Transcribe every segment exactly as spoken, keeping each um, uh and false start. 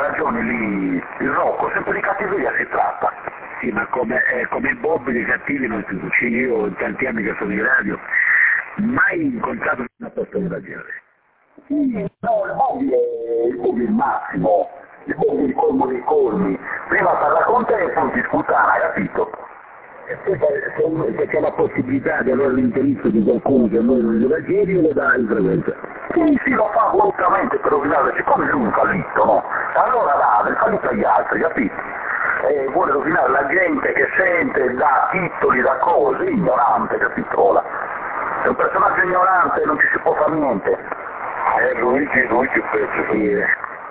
ragione lì, il Rocco, sempre di cattiveria si tratta. Sì, ma come, eh, come il Bob di cattivi non si succede. Io ho tanti anni che sono in radio, mai incontrato una persona da genere. Sì, no, il Bobby è il Bobby il massimo, il Bobby è il colmo dei colmi. Prima parla con te e poi ti sputana, hai capito? E poi se c'è la possibilità di avere l'intervista di qualcuno che a noi non gli da chiedi, lo dà in frequenza. Sì, sì, lo fa volutamente per rovinare, siccome lui è un fallito, no? Allora dà, il fallito agli altri, capito? E vuole rovinare la gente che sente, dà titoli, da cose, ignorante, capito? Ora, è un personaggio ignorante, non ci si può fare niente. Eh, Luigi, Luigi penso che...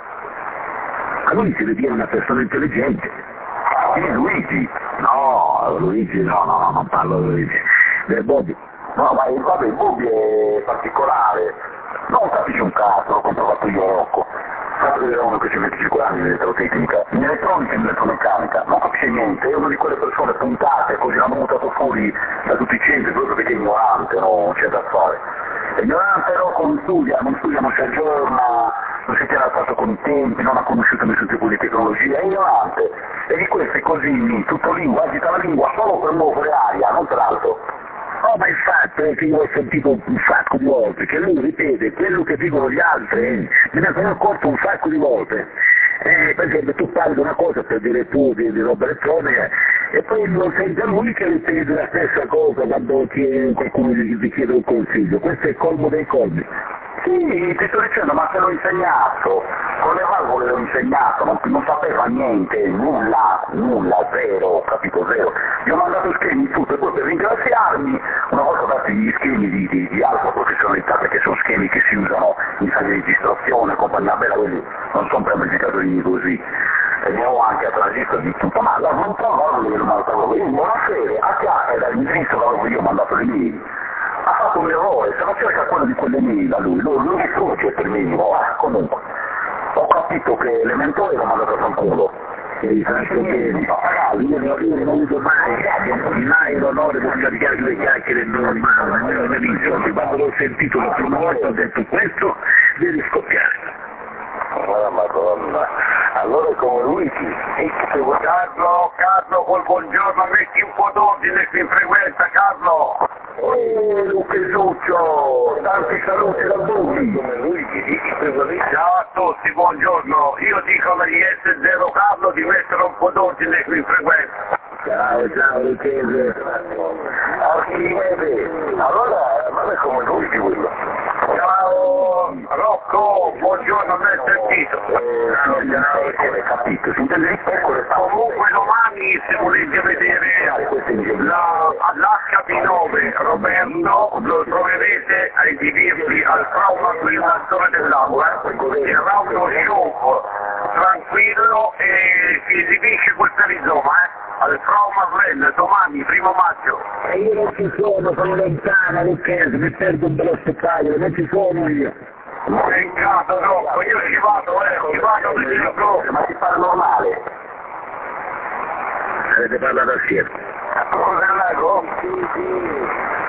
Ma lui si ritiene una persona intelligente. Sì, Luigi. No, Luigi no, no, no, non parlo di Luigi. Del Bobby. No, ma il, vabbè, il Bobby è particolare. Non capisci un cazzo, l'ho comprovato io Rocco. Fatto vedere uno che ci mette cinque anni in elettrotecnica, in elettronica e in elettromeccanica, non capisce niente, è una di quelle persone puntate, così l'hanno buttato fuori da tutti i centri, proprio perché è ignorante, no? Non c'è da fare. È ignorante, Rocco non studia, non studia, non si aggiorna, non si tiene al passo con i tempi, non ha conosciuto nessun tipo di tecnologia, è ignorante. E di questi così, tutto lingua, agita la lingua solo per muovere aria, non per altro. No, ma il fatto è che io ho sentito un sacco di volte che lui ripete quello che dicono gli altri, me ne sono accorto un sacco di volte. Eh, per esempio tu parli di una cosa per dire tu di, di roba elettronica e poi lo sente lui che ripete la stessa cosa quando chiede, qualcuno gli, gli chiede un consiglio. Questo è il colmo dei colmi. Sì, ti sto dicendo, ma te l'ho insegnato, con le valvole l'ho insegnato, non, non sapeva niente, nulla, nulla, zero, capito, zero. Gli ho mandato schemi tutto e poi per ringraziarmi, una volta dati gli schemi di, di, di alta professionalità, perché sono schemi che si usano in sala di registrazione, compagnia bella, quindi non sono per amplificatori così. E ne ho anche a transistor di tutto, ma la non trovo, non l'ho mandato, quindi buonasera, a che è dall'indirizzo dove io ho mandato le mail. Ha fatto un errore, se non cerca quello di quelle mail da lui, lui non distrugge per minimo, ah, comunque. Ho capito che l'elementore l'ho mandato a fanculo. E tanto che io non ho avuto mai, mai l'onore di scambiare due chiacchiere normali, nelle televisioni, quando l'ho sentito la prima volta ho detto questo deve scoppiare. Oh, Madonna, allora è come Luigi. Carlo, Carlo, col buongiorno, metti un po' d'ordine qui in frequenza, Carlo. Oh, Lucchesuccio, tanti saluti da tutti. Come Luigi, ciao a tutti, buongiorno. Io dico agli S zero Carlo di mettere un po' d'ordine qui in frequenza. Ciao, ciao, Lucchese. Archimedes, allora, non è come Luigi quello. Ciao, Rocco, buongiorno, ben sentito. Ciao, ciao, come capito, si intende di piccole. Comunque domani, se volete vedere la, l'H B nove Roberto, lo troverete a esibirsi al Trauma Prima Zona dell'Aula, eh? Sarà uno show tranquillo e si esibisce questa rizoma, eh? Al Trauma Friend, domani, primo maggio. E io non ci sono, sono lontana, Lucchese, mi perdo un bello spettacolo, non ci sono io. Peccato troppo, io ci vado, eh, ci vado per il gioco. Ma si parla normale? Avete parlato assieme? Carlo? Sì, sì.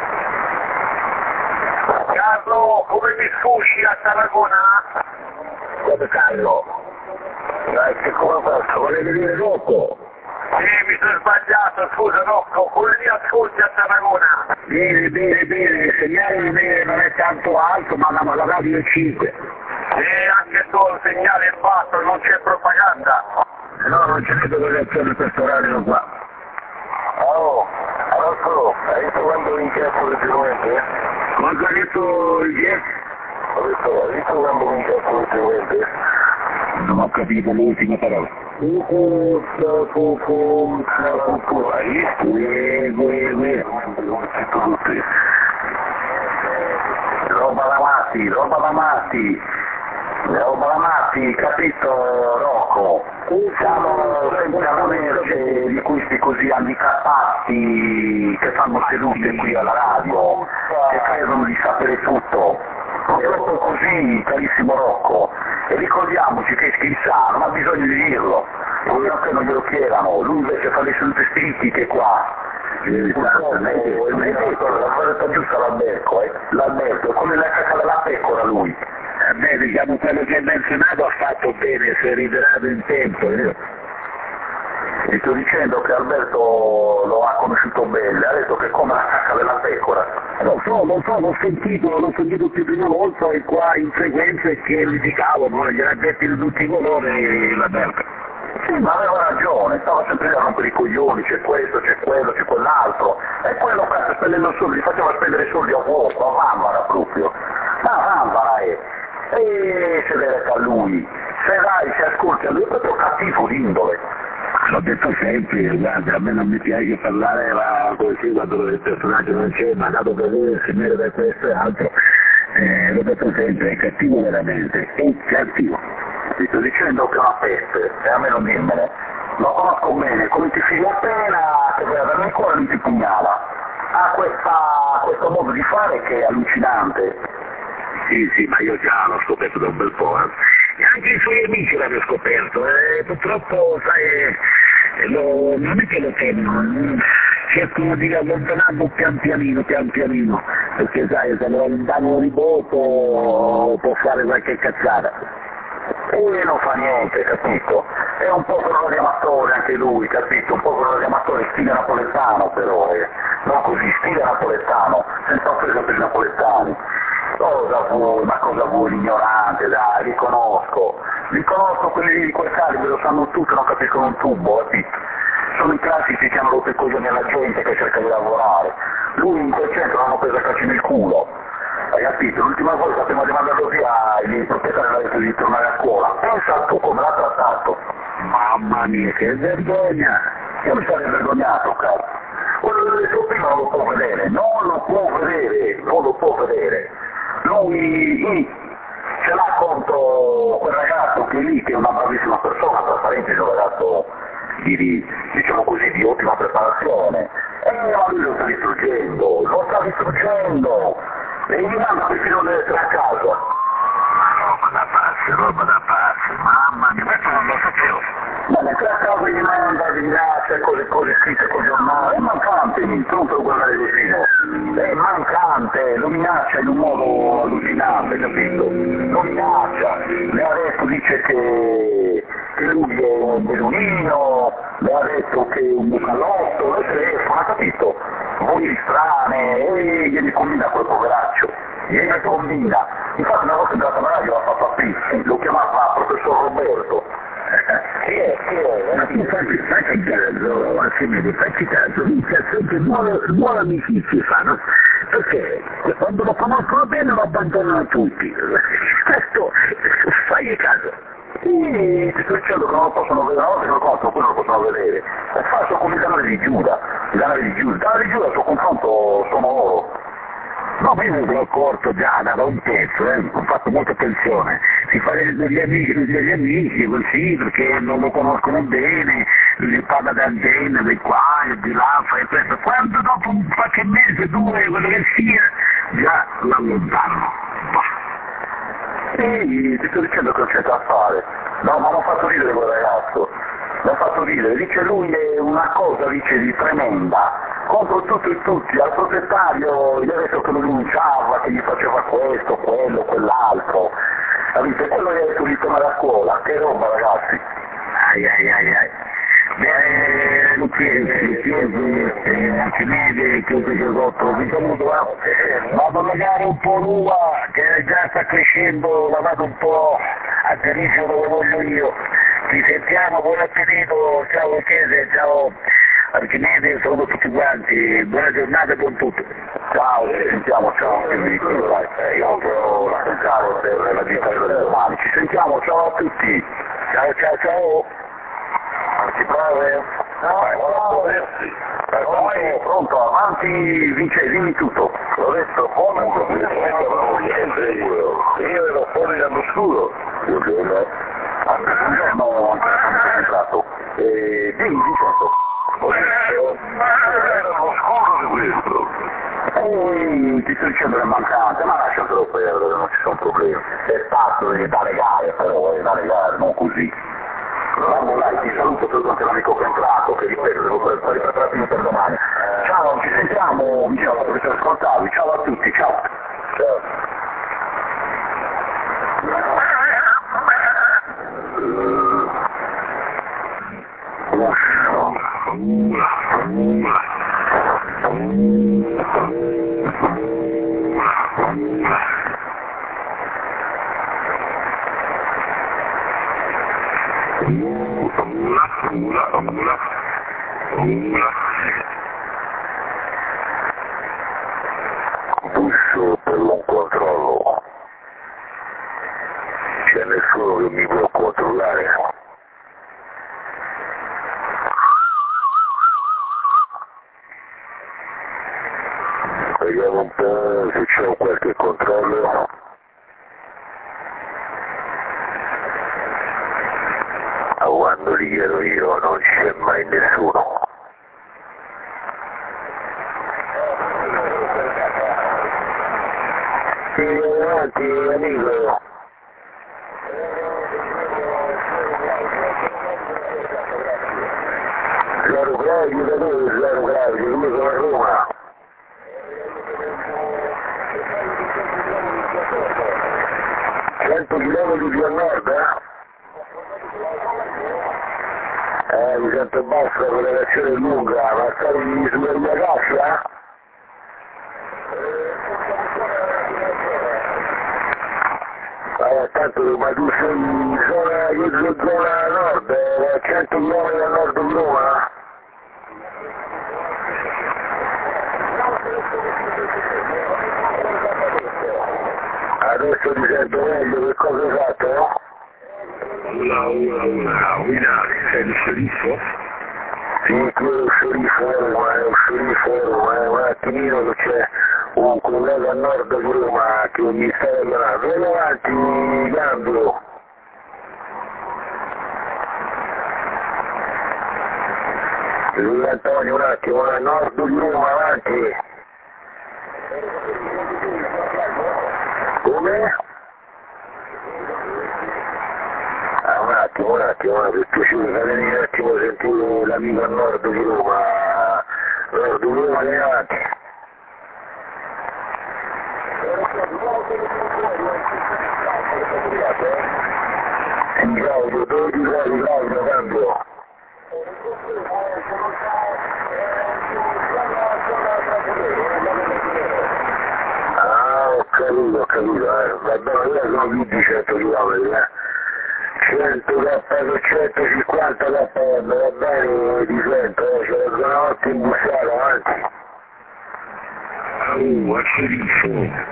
Carlo, come mi sfusci a Tarragona? Guarda Carlo, Dai, che come faccio? volete dire Rocco? Sì, mi sono sbagliato, scusa Rocco, come mi ascolti a Tarragona? Bene, bene, bene, il segnale non è, non è tanto alto, ma la, la radio è cinque. E anche tu il segnale è basso, non c'è propaganda. No, non c'è neanche correzione per questo orario qua. Oh, Rocco, hai visto quando incazzo leggermente? Quanto ha detto il Jeff? Ho detto, hai visto quando incazzo leggermente? Non ho capito l'ultima parola. Hai visto? Ue, ue, ue. Tutti. Roba da matti, roba da matti. Roba da matti, capito Rocco? Siamo sempre a volerci di questi così handicappati che fanno sedute qui alla radio, che credono di sapere tutto. Purtroppo così, carissimo Rocco. E ricordiamoci che Schizza non ha bisogno di dirlo, almeno che non glielo chiedano, lui invece fa le sedute spiritiche qua. Purtroppo, non è detto, la cosa giusta l'Alberto, eh? L'Alberto, è come la cacca della pecora lui. Eh, beh, diciamo quello che hai menzionato ha fatto bene, si è ritirato in tempo. Eh. Ti sto dicendo che Alberto lo ha conosciuto bene, ha detto che è come la cacca della pecora. Lo so, lo so, l'ho sentito, l'ho sentito più di una volta e qua in frequenze che litigavano, gli ha detto di tutti i colori l'Alberto. Sì, ma aveva ragione, stava sempre a rompere i coglioni, c'è questo, c'è quello, c'è quell'altro, e quello cazzo spendendo soldi, gli faceva spendere soldi a vuoto, a vanvara proprio. Ma vanvara è, e se deve a lui, se vai, se ascolti a lui è proprio cattivo d'indole. L'ho detto sempre, guarda, a me non mi piace parlare la, così quando il personaggio non c'è, ma dato che lui si merita questo e altro, eh, l'ho detto sempre, è cattivo veramente, è cattivo. Ti sto dicendo che è una peste, e a me non dimmene. Lo conosco bene, come ti figli appena che vai a darmi il cuore e lui ti pugnala. Ha questa, questo modo di fare che è allucinante. Sì, sì, ma io già l'ho scoperto da un bel po', eh. E anche i suoi amici l'hanno scoperto, e purtroppo, sai, lo, non è che lo temono, cercano di allontanarlo pian pianino, pian pianino, perché sai, se lo allontanano di poco può fare qualche cazzata. E non fa niente, capito? È un po' quello di amatore anche lui, capito? Un po' quello di amatore stile napoletano però, eh. Non così, stile napoletano, senza offesa per i napoletani. Cosa vuoi, ma cosa vuoi l'ignorante, dai, li conosco. Li conosco quelli di quel calibro, lo sanno tutti, non capiscono un tubo, capito? Sono i classici che hanno rotto i coglioni alla gente che cerca di lavorare. Lui in quel centro l'hanno preso a calci nel culo. Hai capito? L'ultima volta prima di mandarlo via il proprietario l'ha detto di tornare a scuola. Pensa tu come l'ha trattato. Mamma mia, che vergogna! Io mi sarei vergognato, cazzo. Quello che ho detto prima non lo può vedere, non lo può vedere, non lo può vedere. Lui ce l'ha contro quel ragazzo che è lì, che è una bravissima persona, tra parentesi un ragazzo di, diciamo così, di ottima preparazione. E ma lui lo sta distruggendo, lo sta distruggendo! E gli manda perfino deve essere a casa. Ma roba da pazzi, roba da pazzi, mamma mia, questo non lo sapevo. Ma mentre a casa gli manda di minacce, cose, cose scritte col giornale, è mancante, tu non puoi guardare così, no? È mancante, lo minaccia in un modo allucinante, capito? Lo minaccia, le ha detto, dice che, che lui è un bedunino, le ha detto che è un bucalotto, lo telefona, capito? Voci strane, e glieli combina quel poveraccio, glieli combina. Infatti una volta entrata alla radio l'ha fatto a Pizzi, lo chiamava professor Roberto. Chi è? Chi è? Ma tu facci, facci caso, Archimede, facci caso, inizia sempre buone, buone amicizie fanno, perché quando lo conoscono bene lo abbandonano tutti. Questo, fai caso. Sì, ti sto dicendo che non lo possono vedere, una volta che lo conoscono poi non lo possono vedere. È falso come il canale di Giuda, il canale di Giuda, il canale di Giuda a suo confronto sono oro. No, ma io mi sono accorto già da un pezzo, eh, ho fatto molta attenzione, si fa degli amici, degli amici così, perché non lo conoscono bene, gli parla di antenne, di qua, e di là, fai questo, quando dopo un qualche mese, due, quello che sia, già l'allontano. Sì, ti sto dicendo che non c'è da fare. No, ma mi ha fatto ridere quel ragazzo. Mi ha fatto ridere. Dice lui è una cosa, dice, di tremenda. Contro tutto e tutti. Al proprietario gli ha detto che lo denunciava, che gli faceva questo, quello, quell'altro. Capito? E quello gli ha detto di tornare a scuola. Che roba, ragazzi. Ai ai ai ai. Beh, lo chiede, lo chiede, Archimede, che ti ho rotto, vi saluto, eh. Vado a legare un po' l'uva, che già sta crescendo, la vado un po' a Tenerife dove voglio io. Ci sentiamo, buon appetito, ciao Chiese, ciao Archimede, saluto tutti quanti, buona giornata e buon tutto. Ciao, ci sentiamo, ciao, io ho la centrale per la dittatura del domani. Ci sentiamo, ciao a tutti. Ciao ciao ciao. Ci prove? No, pronto, pronto, avanti, vince, dimmi tutto. L'ho detto, come non niente, io ero fuori dallo scuro. Anche un giorno ancora sono entrato. E dimmi, Vincenzo. Era lo scuro di questo. Ehi, ti sto dicendo che è mancante, ma lasciatelo perdere, non ci sono problemi. È fatto di da legare, però, è da legare, non così. Bravo, dai, ti saluto per quanto l'amico che è entrato, che ripeto, devo fare preparativi per domani. Ciao, ci sentiamo, mi ciao, dovete ascoltarvi, ciao a tutti, ciao. Ciao. Busso per un controllo. C'è nessuno che mi può controllare. Vediamo un po' se c'è qualche controllo. A quando li chiedo io non c'è mai nessuno. Sì, avanti amico. Zero gradi da dove zero gradi, io sono a Roma. cento chilometri più a nord, eh? Eh, mi sento bassa con la reazione lunga, ma stai sulla mia cassa? Eh, tanto, ma tu sei in zona, io zona nord, eh, cento chilometri a nord di Roma? Adesso ti sento meglio, che cosa hai fatto? Una, una, una, guida, sei lo sceriffo? Sì, qui è lo sceriffo a Roma, è lo sceriffo a Roma, è un attimino che c'è un collega a nord di Roma che mi sta chiamando. Vieni avanti, cambio. Lui Antonio un attimo, a nord di Roma, avanti. Come? Ah, un attimo, un attimo, per piacere, fammi un attimo sentire l'amico a nord di Roma. Nord di Roma, vieni avanti. Sì, Claudio, dove ti trovi, Claudio, cambio? Ah, ho capito, ho capito, eh. Va bene, io sono più di cento chilometri, eh. cento K, centocinquanta K, va bene, ti sento, eh. C'è la zona notte imbussata, avanti. Oh, a sceriffo.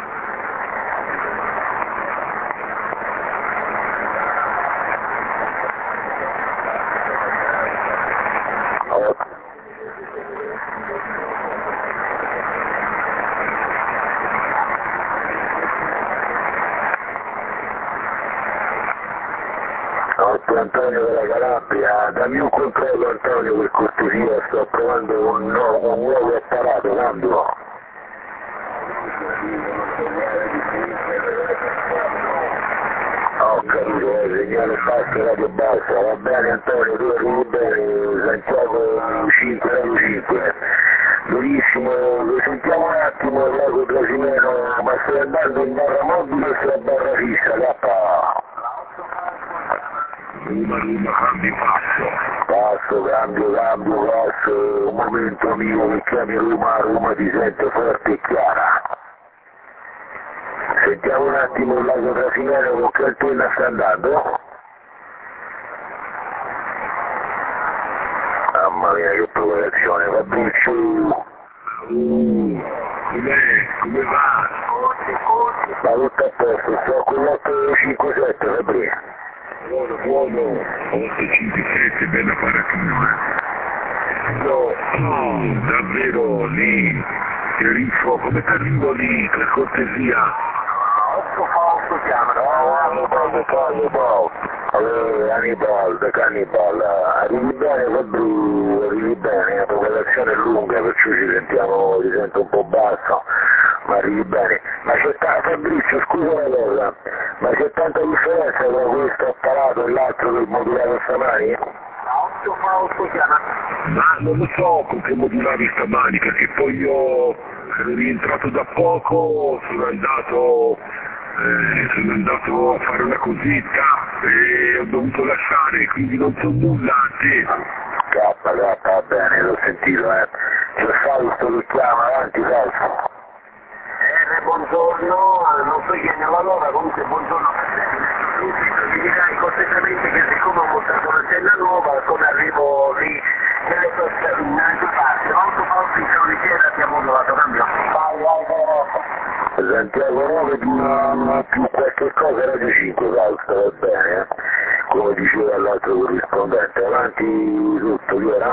Antonio della Calabria, dammi un controllo Antonio per cortesia, sto provando un, no, un nuovo apparato, cambio. Ho capito, eh, segnale basso, radio bassa, va bene Antonio, tu arrivi bene, Santiago cinque, radio cinque. Benissimo, lo sentiamo un attimo il lago Trasimeno, ma stai andando in barra mobile o stai a barra fissa, K? Roma, Roma, cambi passo. Passo, cambio, cambio, passo, un momento amico che chiami Roma, Roma ti sente forte e chiara. Sentiamo un attimo il lago Trasimeno con che antenne sta andando. Mamma mia che provocazione, Fabrizio. Uh, com'è? Come va? Ma tutto a posto, sto con l'otto cinque sette Fabrizio. Buono, buono. otto cinque sette, bella paratina, eh. No, oh, davvero, lì. Sceriffo, come ti arrivo lì, per cortesia? otto falso chiamano. No, Hannibal, Hannibal. Allora, Hannibal, Hannibal. Arrivi bene Fabrizio, arrivi bene, la popolazione è lunga, perciò ci sentiamo, ti sento un po' basso. Ma arrivi bene. Ma c'è tanta, Fabrizio, scusa una cosa, ma c'è tanta differenza tra questo apparato e l'altro del modulato stamani? otto falso chiama. Ma non lo so con che modulavi stamani, perché poi io ero rientrato da poco, sono andato Eh, sono andato a fare una cosetta e ho dovuto lasciare, quindi non so nulla a te. Cappa, cappa, va bene, l'ho sentito, eh. C'è Fausto che chiama, avanti Fausto. Eh, buongiorno, non so chi è nella lora, comunque buongiorno per te. Mi dirai cortesemente che siccome ho montato un'antenna nuova, come arrivo lì nelle tue nelle tue parti, molto forte in Caurichiera ti ha modulato, cambio. Vai, vai, vai. Santiago nove più, più qualche cosa Radio cinque, Fausto, va bene, eh? Come diceva l'altro corrispondente, avanti tutto, chi era?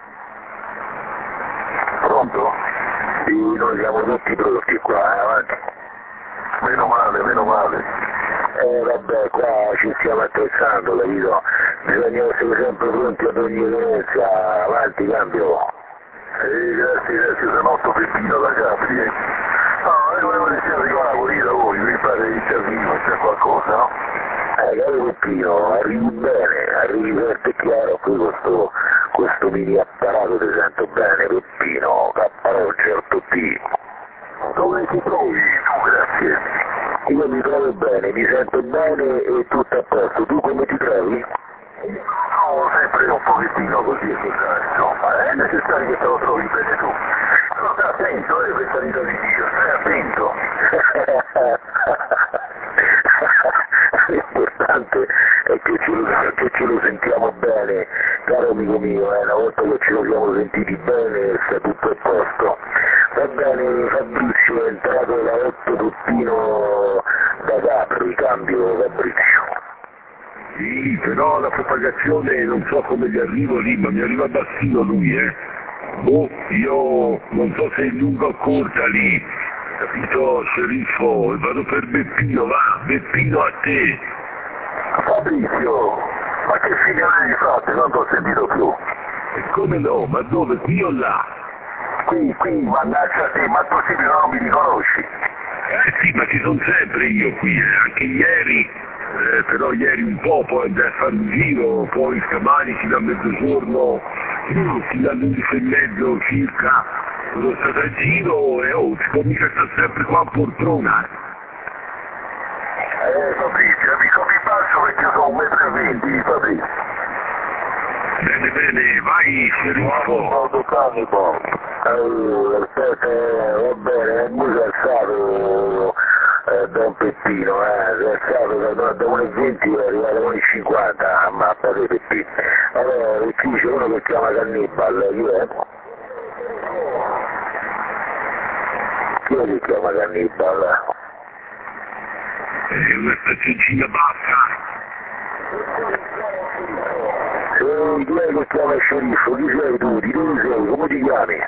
Pronto? Sì, noi siamo tutti pronti qua, eh, avanti. Meno male, meno male. Eh vabbè, qua ci stiamo attrezzando, capito? Bisogna essere sempre pronti ad ogni evenienza, avanti, cambio. Sì, grazie, grazie, sono otto Peppino da Capri. Eh. No, io volevo dire che arrivavo lì da voi, mi pare che intervino, c'è qualcosa, no? Eh, caro Peppino, arrivi bene, arrivi forte e chiaro, qui questo, questo mini apparato ti sento bene, Peppino, K certo P. Dove ti trovi tu, grazie? Io mi trovo bene, mi sento bene e tutto a posto, tu come ti trovi? No, sempre un pochettino così, insomma, è necessario che te lo trovi bene tu. Però stai attento, eh, questa vita di Dio, stai attento. L'importante è che ce, lo, che ce lo sentiamo bene, caro amico mio, eh, una volta che ce lo siamo sentiti bene sta tutto a posto. Va bene, Fabrizio è entrato da otto Peppino da Capri, cambio Fabrizio. Sì, però la propagazione non so come gli arrivo lì, ma mi arriva bassino lui, eh. Boh, io non so se è lunga o corta lì, capito, sceriffo, e vado per Beppino, va, Beppino a te. Fabrizio, ma che fine hai fatto? Non ti ho sentito più. E come no, ma dove, qui o là? Qui, qui, mannaggia a te, ma possibile non mi riconosci? Eh sì, ma ci sono sempre io qui, eh. Anche ieri, eh, però ieri un po', poi andai a fare un giro, poi stamani fino a mezzogiorno, fino alle undici e mezzo circa, sono stato a giro e oh, si comincia sta sempre qua a poltrona. Eh, Fabrizio, amico, mi bacio perché sono un metro e venti, Fabrizio. Bene, bene, vai, sceriffo. Modo canico. Allora, aspetta, va bene, è molto alzato eh, Don Peppino, eh, si è alzato da, da uno e venti è arrivato a uno e cinquanta, ammappa di Peppino. Allora, qui c'è uno che chiama Cannibal, chi è? Chi è che chiama Cannibal? È una stazioncina bassa. Sei chi è che chiama il sceriffo? Chi sei tu? Di dove sei? Come ti chiami?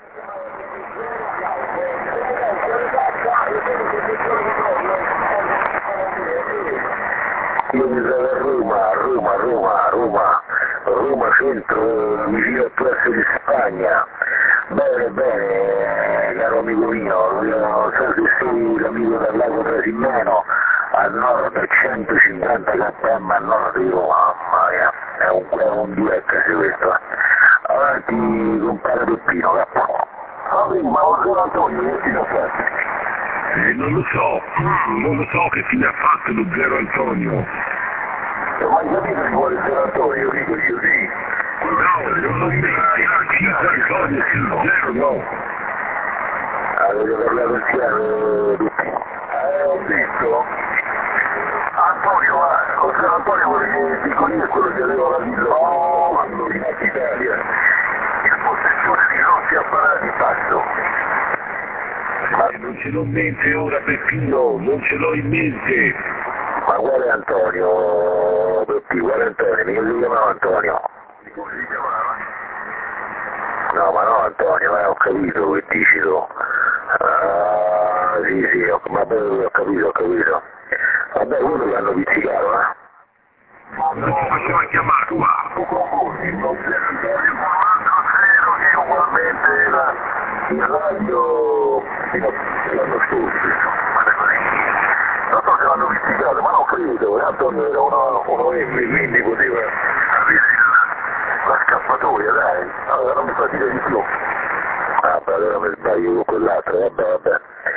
Io mi trovo a Roma, a Roma, a Roma, a Roma, Roma centro, vicino al Piazza di Spagna. Bene, bene, caro amico mio, io non so se sei l'amico del lago Trasimeno, a nord centocinquanta km a nord di Roma, mamma mia, è un, è un due H questo. Avanti, compare Peppino, capo. Ah, ma buongiorno Antonio, che ti ho fatto? Eh, non lo so, non lo so che fine ha fatto lo zero Antonio. Non hai capito che vuole zero Antonio, dico io, sì. No, non lo so, cinque Antonio, sì, zero no. Avete parlato insieme tutti? Eh, ho detto. Antonio, ma con zero Antonio vuole che dico io è quello che aveva la villa. Oh, quando in Italia. Il possessore di grossi apparati passo. Ma non ce l'ho in mente ora Peppino, non ce l'ho in mente. Ma quale Antonio, Peppi, quale Antonio? Mica si chiamava Antonio. Come si chiamava? No, ma no Antonio, eh, ho capito che dici tu. Ah, sì, sì, ho, ma poi ho capito, ho capito. Vabbè, quello l'hanno pizzicato, eh. Non ci faceva chiamare qua. Tu confondi, non zero Antonio con un altro zero che ugualmente era in radio fino all'anno scorso, insomma, così. Non so se l'hanno pizzicato, ma non credo, eh, Antonio era uno, uno M, quindi poteva avere la, la scappatoia, dai. Allora non mi fa dire di più. Ah, beh, allora mi sbaglio con quell'altro, vabbè, vabbè.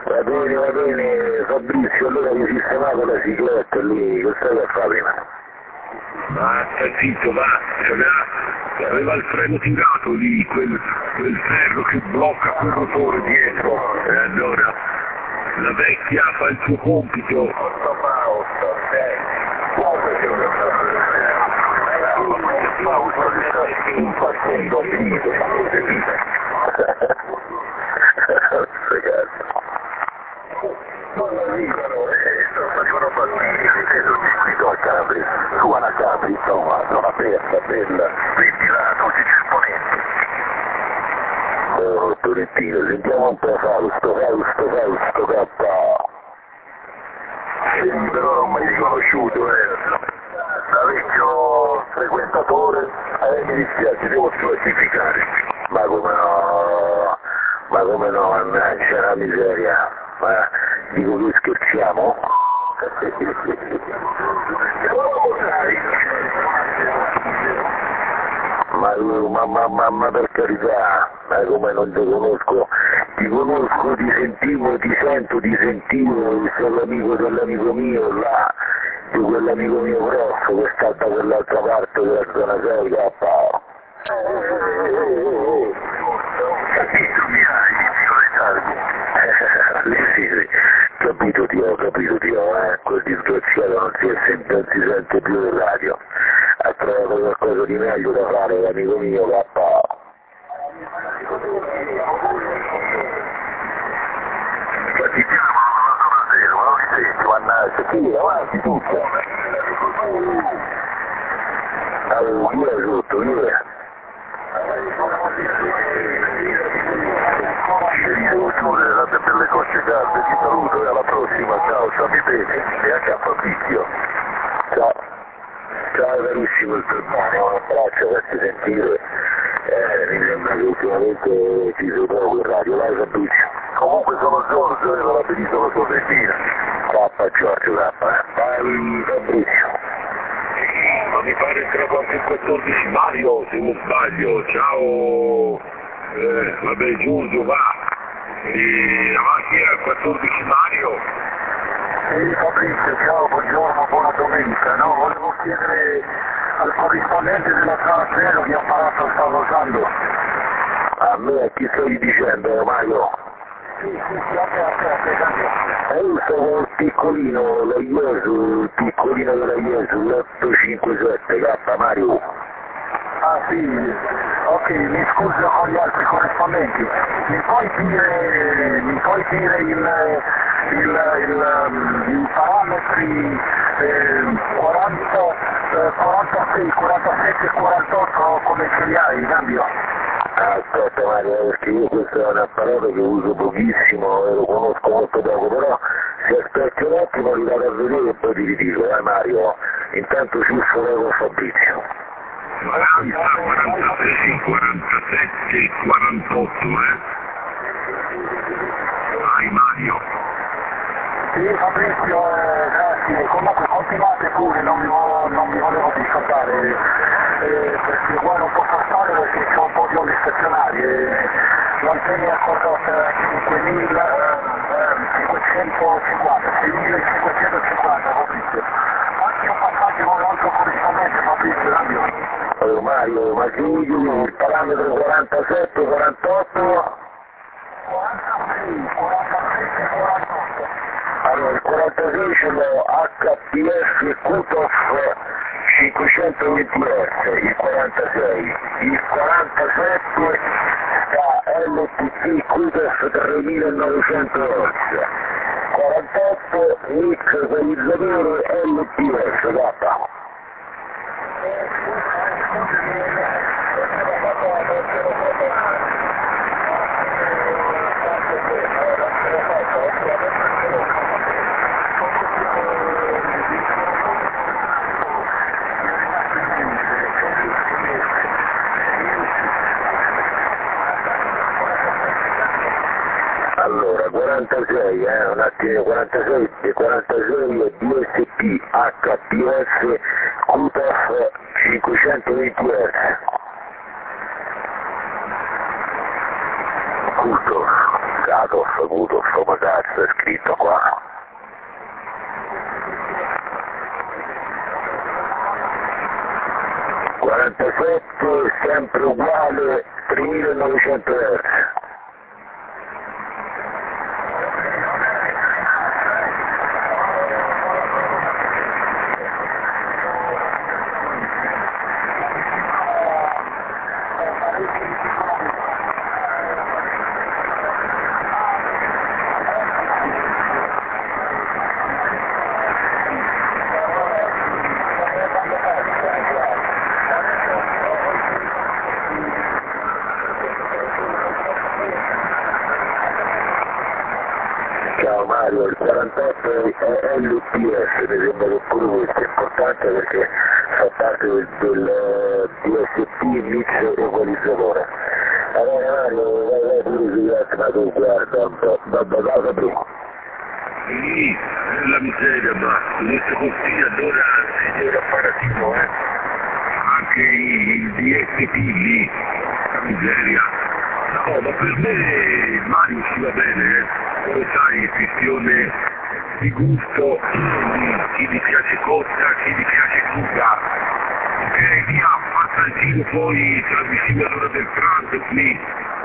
Va bene, va bene, Fabrizio, allora hai sistemato la cicletta lì, che stai a fare prima? Basta, zitto, basta, aveva il freno tirato lì, quel, quel ferro che blocca quel rotore dietro, e allora la vecchia fa il suo compito. Impazzendo finito, non arrivano, eh, non facevano bambini, non mi guidò a Capri, su a Capri, insomma, zona aperta, bella, quindi là tutti ci esponenti. Oh, Torrentino, sentiamo un po' Fausto, Fausto, Fausto, K. Sì, però non mi hai riconosciuto, eh. Da vecchio frequentatore, eh, mi dispiace, devo classificare. Ma come no, ma come no, mannaggia la miseria, ma dico che scherziamo? Ma, ma, ma, ma, ma per carità, ma come non ti conosco, ti conosco, ti sentivo, ti sento, ti sentivo, sei l'amico dell'amico mio là, di quell'amico mio grosso che sta da quell'altra parte della zona sei, K. Capito mi hai, dico le tardi. Sì, sì, capito ti ho, capito ti ho, eh, quel disgraziato non si, sente, non si sente più in radio. Ha trovato qualcosa di meglio da fare l'amico mio, K. Ma ti chiamano alla zona zero, ma non li senti, mannaggia, sì, avanti tutto. Allora, via sotto, via. Sceglievo giù delle belle cose calde, ti saluto e alla prossima, ciao, stammi bene, e anche a Fabrizio. Ciao. Ciao carissimo il Turbano, un abbraccio, farti sentire, eh, mi sembra che ultimamente ci sei poco in radio, vai Fabrizio. Comunque sono Giorgio e non la benito la tua benzina. K Giorgio, K, eh. Vai Fabrizio. Ma mi pare che era qualche quattordici Mario, se non sbaglio, ciao, eh, vabbè Giorgio va, e avanti era quattordici Mario. Sì Fabrizio, ciao, buongiorno, buona domenica, no, volevo chiedere al corrispondente della zona zero che apparato stava usando. A me a chi stai dicendo, Mario? Sì, sì, sì, a te, a te, a te, cambio. Io sono il piccolino, lo Iesu, il piccolino della Iesu, l'otto cinque sette, K, Mario. Ah sì, ok, mi scuso con gli altri corrispondenti, mi puoi dire, mi puoi dire il, il, il, i parametri eh, quaranta, eh, quarantasei, quarantasette e quarantotto come ce li hai, cambio? Aspetta Mario, perché io questo è un apparato che uso pochissimo e lo conosco molto poco, però se aspetti un attimo li vado a vedere e poi ti ridico, eh Mario, intanto ciuffo con Fabrizio. quaranta, quarantasei, quarantasette e quarantotto, eh? Vai Mario. Sì Fabrizio, eh, grazie, comunque continuate pure, non mi, vo non mi volevo disturbare, eh, perché poi non posso stare perché c'ho un po' di onde stazionarie, l'antenna è accordata cinquemilacinquecentocinquanta, seimilacinquecentocinquanta Fabrizio. Anche un passaggio con l'altro corrispondente Fabrizio, cambio. Oh Mario, ma che il parametro quarantasette, quarantotto? quarantasei, quarantasette e quarantotto. Allora, il quarantasei ce l'ho H P F Q-T-O F cinquecentoventi hertz, il quarantasei, il quarantasette sta L T C Q-T-O F tremilanovecento hertz, quarantotto microequalizzatore L T S, K. Allora, quarantasei, eh, un attimo, quarantasei e quarantasei D S P H P S Q-T O F cinquecentoventi hertz. Q-T O F, sbagliato, ho saputo, insomma cazzo è scritto qua. quarantasette sempre uguale tremilanovecento hertz. Ciao Mario, il quarantotto è L P S, mi sembra che pure questo è importante perché fa parte del, del D S P mix equalizzatore. Allora Mario, vai vai pure sugli altri, ma tu guarda un po', vabbè, vai prima. Sì, è la miseria, ma questo consiglio allora signor apparatino, eh? Anche il D S P lì, la miseria. No, ma per me Mario ci va bene, eh? Come sai, questione di gusto, chi gli piace cotta, chi gli piace cuba. Ok, via, passa il giro poi, siamo vicini all'ora del pranzo qui.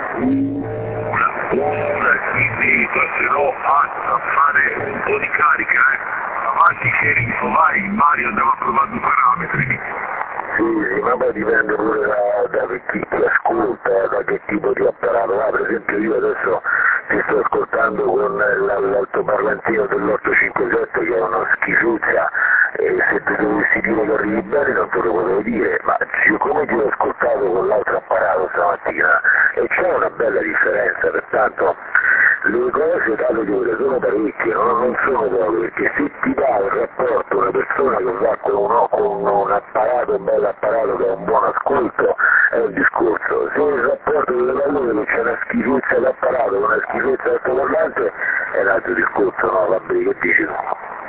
Ora, ora, quindi passerò a, a fare un po' di carica, eh. Avanti sceriffo, vai, Mario andava a provare due parametri. Sì, sì, ma poi dipende pure da, da chi ti ascolta, da che tipo di apparato va. Per esempio io adesso ti sto ascoltando con l'altoparlantino dell'ottocentocinquantasette che è una schifezza, e se ti dovessi dire che arrivi bene non te lo potevo dire, ma siccome ti ho ascoltato con l'altro apparato stamattina e c'è una bella differenza, pertanto le cose da vedere sono parecchie, no? Non sono poche, perché se ti dà il rapporto una persona che va con un, con un apparato, un bel apparato che ha un buon ascolto, è un discorso. Se il rapporto delle valore che c'è una schifezza d'apparato, una schifezza d'altoparlante, è un altro discorso, no? Va bene, che dici tu?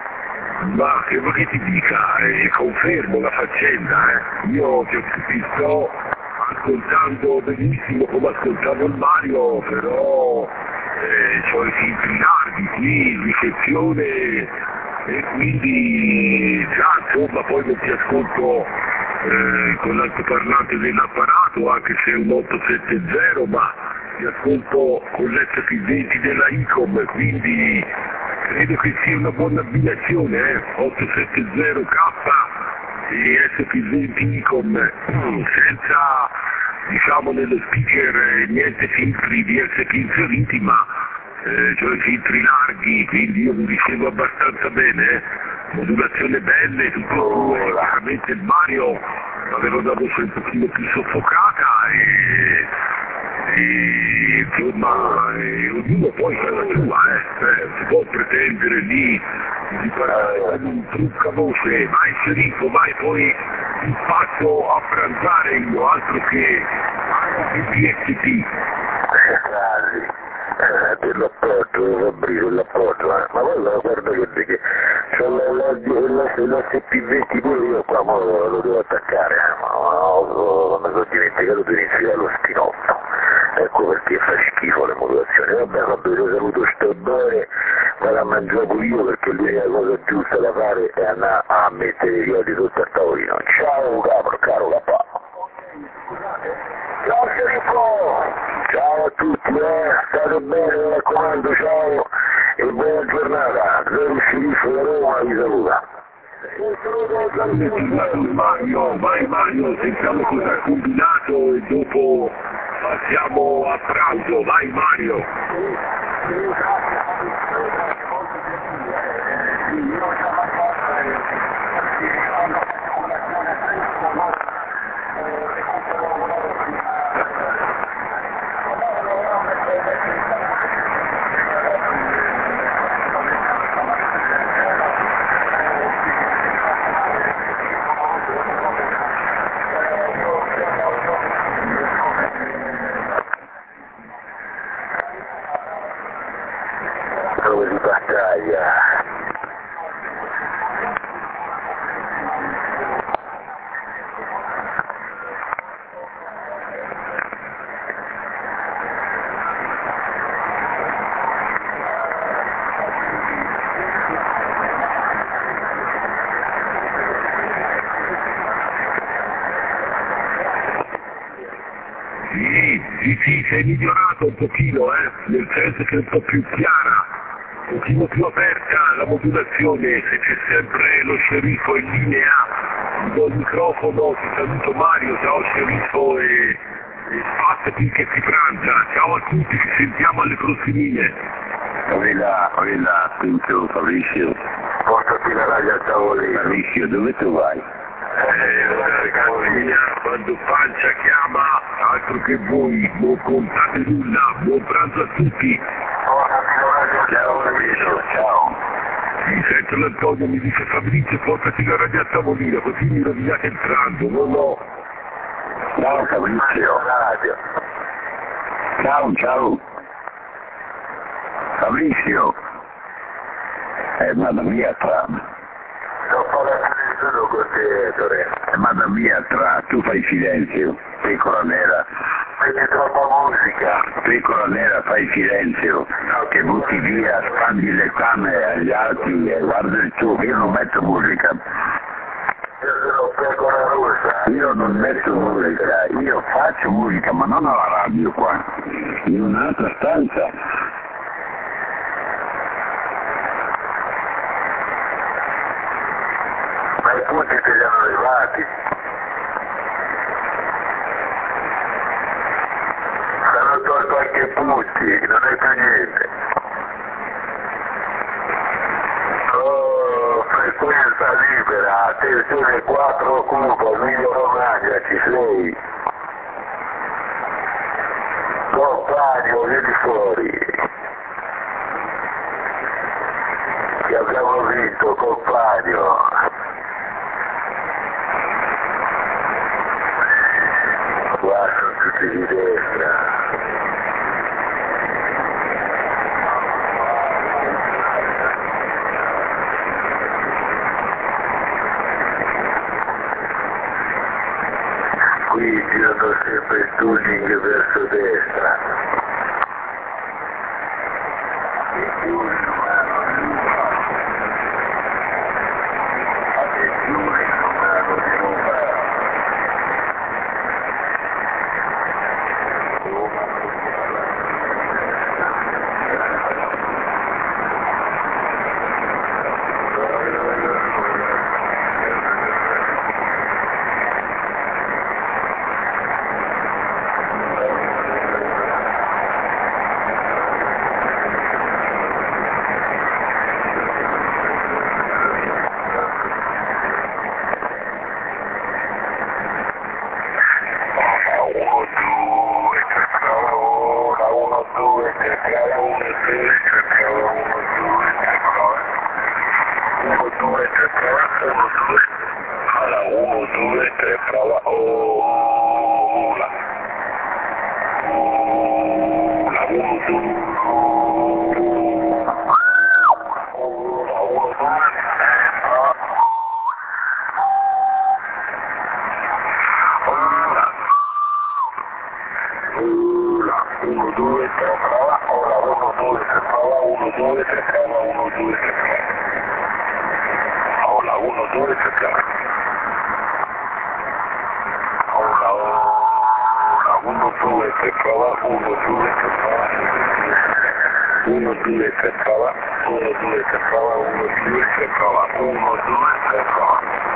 Ma che vuoi che ti dica, eh, confermo la faccenda, eh. Io ti, ti sto ascoltando benissimo come ascoltavo il Mario, però eh, ho i filtri larghi qui, ricezione, e quindi già insomma poi non ti ascolto eh, con l'altoparlante dell'apparato, anche se è un ottocentosettanta, ma ti ascolto con l'S P venti della ICOM, quindi credo che sia una buona abbinazione, eh? ottocentosettanta K e S P venti ICOM, senza, diciamo, nello speaker eh, niente filtri D S P inseriti, ma eh, cioè filtri larghi, quindi io mi ricevo abbastanza bene, eh? Modulazione belle, tutte e due, chiaramente il Mario aveva una voce un pochino più soffocata e... e insomma eh, ognuno poi fa la sua, eh, eh, si può pretendere lì di parlare con un truccavoce, vai sceriffo, vai poi il passo a pranzare io, altro che P S P. Eh, dell'apporto, Fabrizio, dell'apporto, eh. Ma poi guarda che, che c'ho l'S P venti pure io qua, ma lo, lo devo attaccare, eh. ma, ma, ma mi sono dimenticato di iniziare lo spinotto, ecco perché fa schifo le modulazioni. Vabbè, Fabrizio, saluto, sto bene, vado a mangiare pure io perché l'unica cosa giusta da fare è andare a mettere i chiodi sotto al tavolino. Ciao caro, caro papà. Ciao sceriffo! Ciao a tutti, eh, state bene, mi raccomando, ciao e buona giornata. Zero sceriffo da Roma vi saluta. È tornato il Mario, vai Mario, sentiamo cosa ha combinato e dopo passiamo a pranzo, vai Mario. Dove si fa? Sì, sì, sei migliorato un pochino, eh, nel senso che è un po' più chiara, un pochino più aperta la modulazione, se c'è sempre lo sceriffo in linea, do il microfono, ti saluto Mario, ciao sceriffo e, e spazzati che si pranza, ciao a tutti, ci sentiamo alle prossimine. Quella, quella, Pinto, Fabrizio. Portati la radio a tavolino. Fabrizio, dove tu vai? Eh, ragazzi mia, quando Pancia chiama, altro che voi, non contate nulla, buon pranzo a tutti. Portati la radio a Ciao Fabrizio, ciao. Mi sento l'Antonio, mi dice Fabrizio, portati la radio a tavolino, così mi rovinate il pranzo, no no. Ciao Fabrizio. radio. Ciao, ciao. Fabrizio. Eh, vada via tra. Sto parlando nessuno con te, Ettore. Eh, vada via tra, tu fai silenzio, pecora nera. Metti troppa musica. Pecora nera, fai silenzio, che butti via, spandi le tame agli altri e guarda il tuo, io non metto musica. Io sono pecora rossa. Io non metto musica, io faccio musica, ma non alla radio qua, in un'altra stanza. Ma i punti te li hanno arrivati. Hanno tolto anche i punti, non è più niente. Oh, frequenza libera, attenzione quattro Cuba, Emilio Romagna, ci sei. Compagno, vieni fuori. Che abbiamo vinto, compagno. Qua sono tutti di destra. Qui girano sempre il tuning verso destra. uno, due, tre, prova, uno, due, tre, prova, uno, due, tre, prova, uno, due, tre, prova.